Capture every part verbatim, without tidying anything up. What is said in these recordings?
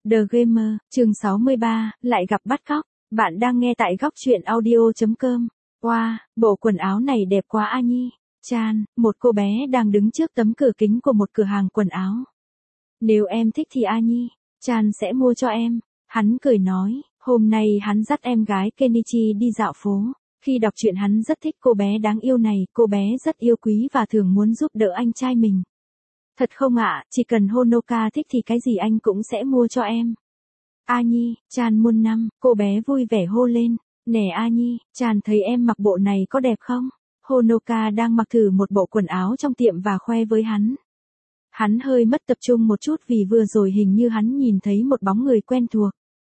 The Gamer, chương sáu mươi ba, lại gặp bắt cóc. Bạn đang nghe tại góc truyện audio chấm com. Wow, bộ quần áo này đẹp quá a Nhi. Chan, một cô bé đang đứng trước tấm cửa kính của một cửa hàng quần áo. Nếu em thích thì a Nhi, Chan sẽ mua cho em. Hắn cười nói, hôm nay hắn dắt em gái Kenichi đi dạo phố. Khi đọc truyện hắn rất thích cô bé đáng yêu này, cô bé rất yêu quý và thường muốn giúp đỡ anh trai mình. Thật không ạ, chỉ cần Honoka thích thì cái gì anh cũng sẽ mua cho em. A Nhi, Chan muôn năm, cô bé vui vẻ hô lên. Nè A Nhi, Chan thấy em mặc bộ này có đẹp không? Honoka đang mặc thử một bộ quần áo trong tiệm và khoe với hắn. Hắn hơi mất tập trung một chút vì vừa rồi hình như hắn nhìn thấy một bóng người quen thuộc.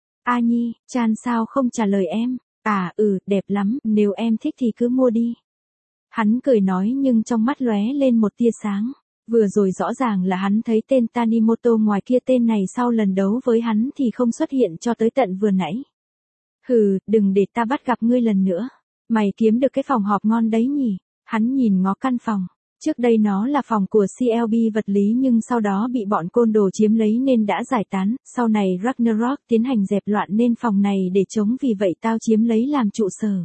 A Nhi, Chan sao không trả lời em? À ừ, đẹp lắm, nếu em thích thì cứ mua đi. Hắn cười nói nhưng trong mắt lóe lên một tia sáng. Vừa rồi rõ ràng là hắn thấy tên Tanimoto ngoài kia, tên này sau lần đấu với hắn thì không xuất hiện cho tới tận vừa nãy. Hừ, đừng để ta bắt gặp ngươi lần nữa. Mày kiếm được cái phòng họp ngon đấy nhỉ? Hắn nhìn ngó căn phòng. Trước đây nó là phòng của xê lờ bê vật lý nhưng sau đó bị bọn côn đồ chiếm lấy nên đã giải tán. Sau này Ragnarok tiến hành dẹp loạn nên phòng này để trống, vì vậy tao chiếm lấy làm trụ sở.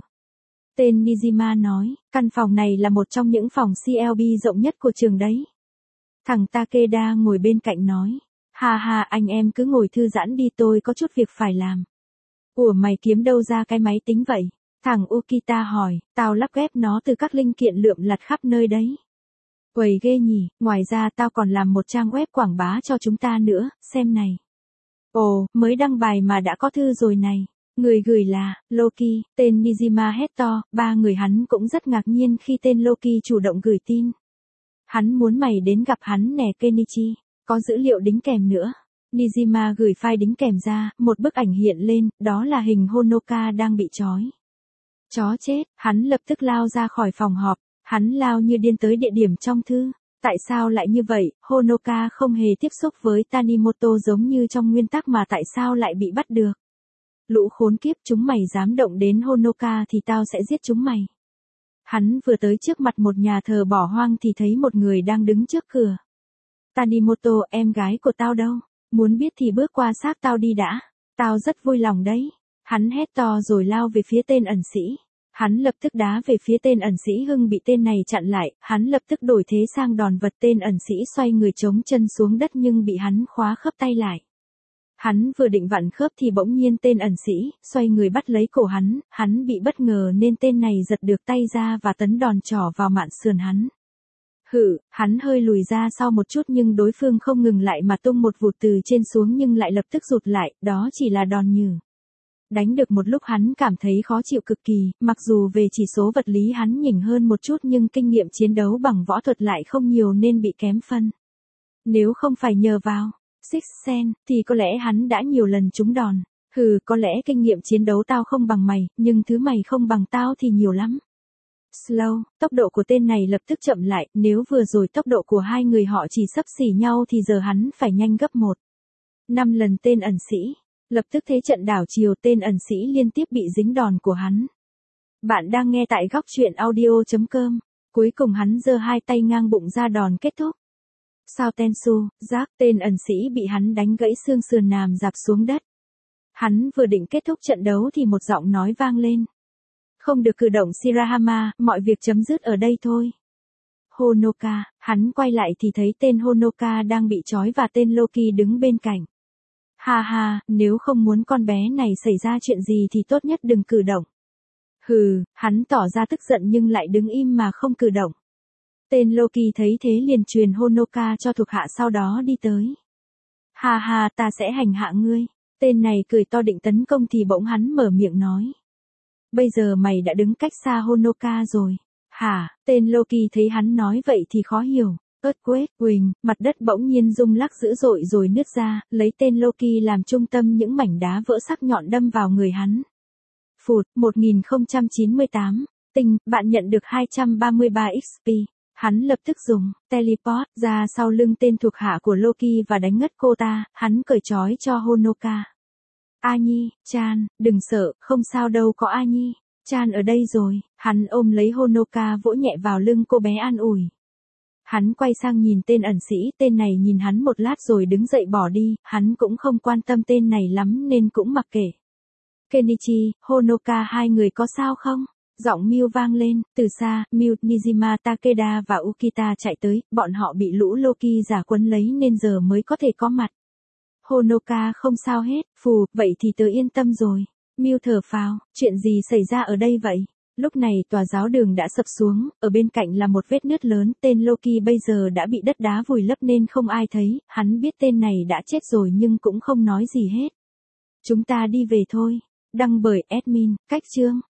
Tên Nijima nói, căn phòng này là một trong những phòng xê lờ bê rộng nhất của trường đấy. Thằng Takeda ngồi bên cạnh nói, ha ha anh em cứ ngồi thư giãn đi, tôi có chút việc phải làm. Ủa mày kiếm đâu ra cái máy tính vậy? Thằng Ukita hỏi, tao lắp ghép nó từ các linh kiện lượm lặt khắp nơi đấy. Quầy ghê nhỉ, ngoài ra tao còn làm một trang web quảng bá cho chúng ta nữa, xem này. Ồ, mới đăng bài mà đã có thư rồi này. Người gửi là, Loki, tên Nijima hét to, ba người hắn cũng rất ngạc nhiên khi tên Loki chủ động gửi tin. Hắn muốn mày đến gặp hắn nè Kenichi, có dữ liệu đính kèm nữa. Nijima gửi file đính kèm ra, một bức ảnh hiện lên, đó là hình Honoka đang bị trói. Chó chết, hắn lập tức lao ra khỏi phòng họp, hắn lao như điên tới địa điểm trong thư. Tại sao lại như vậy, Honoka không hề tiếp xúc với Tanimoto giống như trong nguyên tắc mà tại sao lại bị bắt được. Lũ khốn kiếp, chúng mày dám động đến Honoka thì tao sẽ giết chúng mày. Hắn vừa tới trước mặt một nhà thờ bỏ hoang thì thấy một người đang đứng trước cửa. Tanimoto, em gái của tao đâu? Muốn biết thì bước qua xác tao đi đã. Tao rất vui lòng đấy. Hắn hét to rồi lao về phía tên ẩn sĩ. Hắn lập tức đá về phía tên ẩn sĩ Hưng bị tên này chặn lại. Hắn lập tức đổi thế sang đòn vật, tên ẩn sĩ xoay người chống chân xuống đất nhưng bị hắn khóa khớp tay lại. Hắn vừa định vặn khớp thì bỗng nhiên tên ẩn sĩ xoay người bắt lấy cổ hắn, hắn bị bất ngờ nên tên này giật được tay ra và tấn đòn trỏ vào mạn sườn hắn. Hự, hắn hơi lùi ra sau một chút nhưng đối phương không ngừng lại mà tung một vụt từ trên xuống nhưng lại lập tức rụt lại, đó chỉ là đòn nhừ. Đánh được một lúc hắn cảm thấy khó chịu cực kỳ, mặc dù về chỉ số vật lý hắn nhỉnh hơn một chút nhưng kinh nghiệm chiến đấu bằng võ thuật lại không nhiều nên bị kém phân. Nếu không phải nhờ vào Six Sense, thì có lẽ hắn đã nhiều lần trúng đòn. Hừ, có lẽ kinh nghiệm chiến đấu tao không bằng mày, nhưng thứ mày không bằng tao thì nhiều lắm. Slow, tốc độ của tên này lập tức chậm lại, nếu vừa rồi tốc độ của hai người họ chỉ xấp xỉ nhau thì giờ hắn phải nhanh gấp một. Năm lần tên ẩn sĩ, lập tức thế trận đảo chiều, tên ẩn sĩ liên tiếp bị dính đòn của hắn. Bạn đang nghe tại góc truyện audio chấm com, cuối cùng hắn giơ hai tay ngang bụng ra đòn kết thúc. Sao Tensu, Jack, tên ẩn sĩ bị hắn đánh gãy xương sườn nằm dạp xuống đất. Hắn vừa định kết thúc trận đấu thì một giọng nói vang lên. Không được cử động Shirahama, mọi việc chấm dứt ở đây thôi. Honoka, hắn quay lại thì thấy tên Honoka đang bị trói và tên Loki đứng bên cạnh. Ha ha, nếu không muốn con bé này xảy ra chuyện gì thì tốt nhất đừng cử động. Hừ, hắn tỏ ra tức giận nhưng lại đứng im mà không cử động. Tên Loki thấy thế liền truyền Honoka cho thuộc hạ sau đó đi tới. Ha ha, ta sẽ hành hạ ngươi. Tên này cười to định tấn công thì bỗng hắn mở miệng nói. Bây giờ mày đã đứng cách xa Honoka rồi. Hả, tên Loki thấy hắn nói vậy thì khó hiểu. Earthquake, Quỳnh, mặt đất bỗng nhiên rung lắc dữ dội rồi nứt ra, lấy tên Loki làm trung tâm, những mảnh đá vỡ sắc nhọn đâm vào người hắn. Phụt, một nghìn không trăm chín mươi tám. Tinh, bạn nhận được hai trăm ba mươi ba ích pê. Hắn lập tức dùng teleport ra sau lưng tên thuộc hạ của Loki và đánh ngất cô ta, hắn cởi trói cho Honoka. A Nhi, Chan, đừng sợ, không sao đâu, có A Nhi, Chan ở đây rồi. Hắn ôm lấy Honoka vỗ nhẹ vào lưng cô bé an ủi. Hắn quay sang nhìn tên ẩn sĩ, tên này nhìn hắn một lát rồi đứng dậy bỏ đi, hắn cũng không quan tâm tên này lắm nên cũng mặc kệ. Kenichi, Honoka hai người có sao không? Giọng Miu vang lên, từ xa, Miu, Nijima Takeda và Ukita chạy tới, bọn họ bị lũ Loki giả quấn lấy nên giờ mới có thể có mặt. Honoka không sao hết, phù, vậy thì tớ yên tâm rồi. Miu thở phào, chuyện gì xảy ra ở đây vậy? Lúc này tòa giáo đường đã sập xuống, ở bên cạnh là một vết nứt lớn, tên Loki bây giờ đã bị đất đá vùi lấp nên không ai thấy, hắn biết tên này đã chết rồi nhưng cũng không nói gì hết. Chúng ta đi về thôi. Đăng bởi admin, cách chương.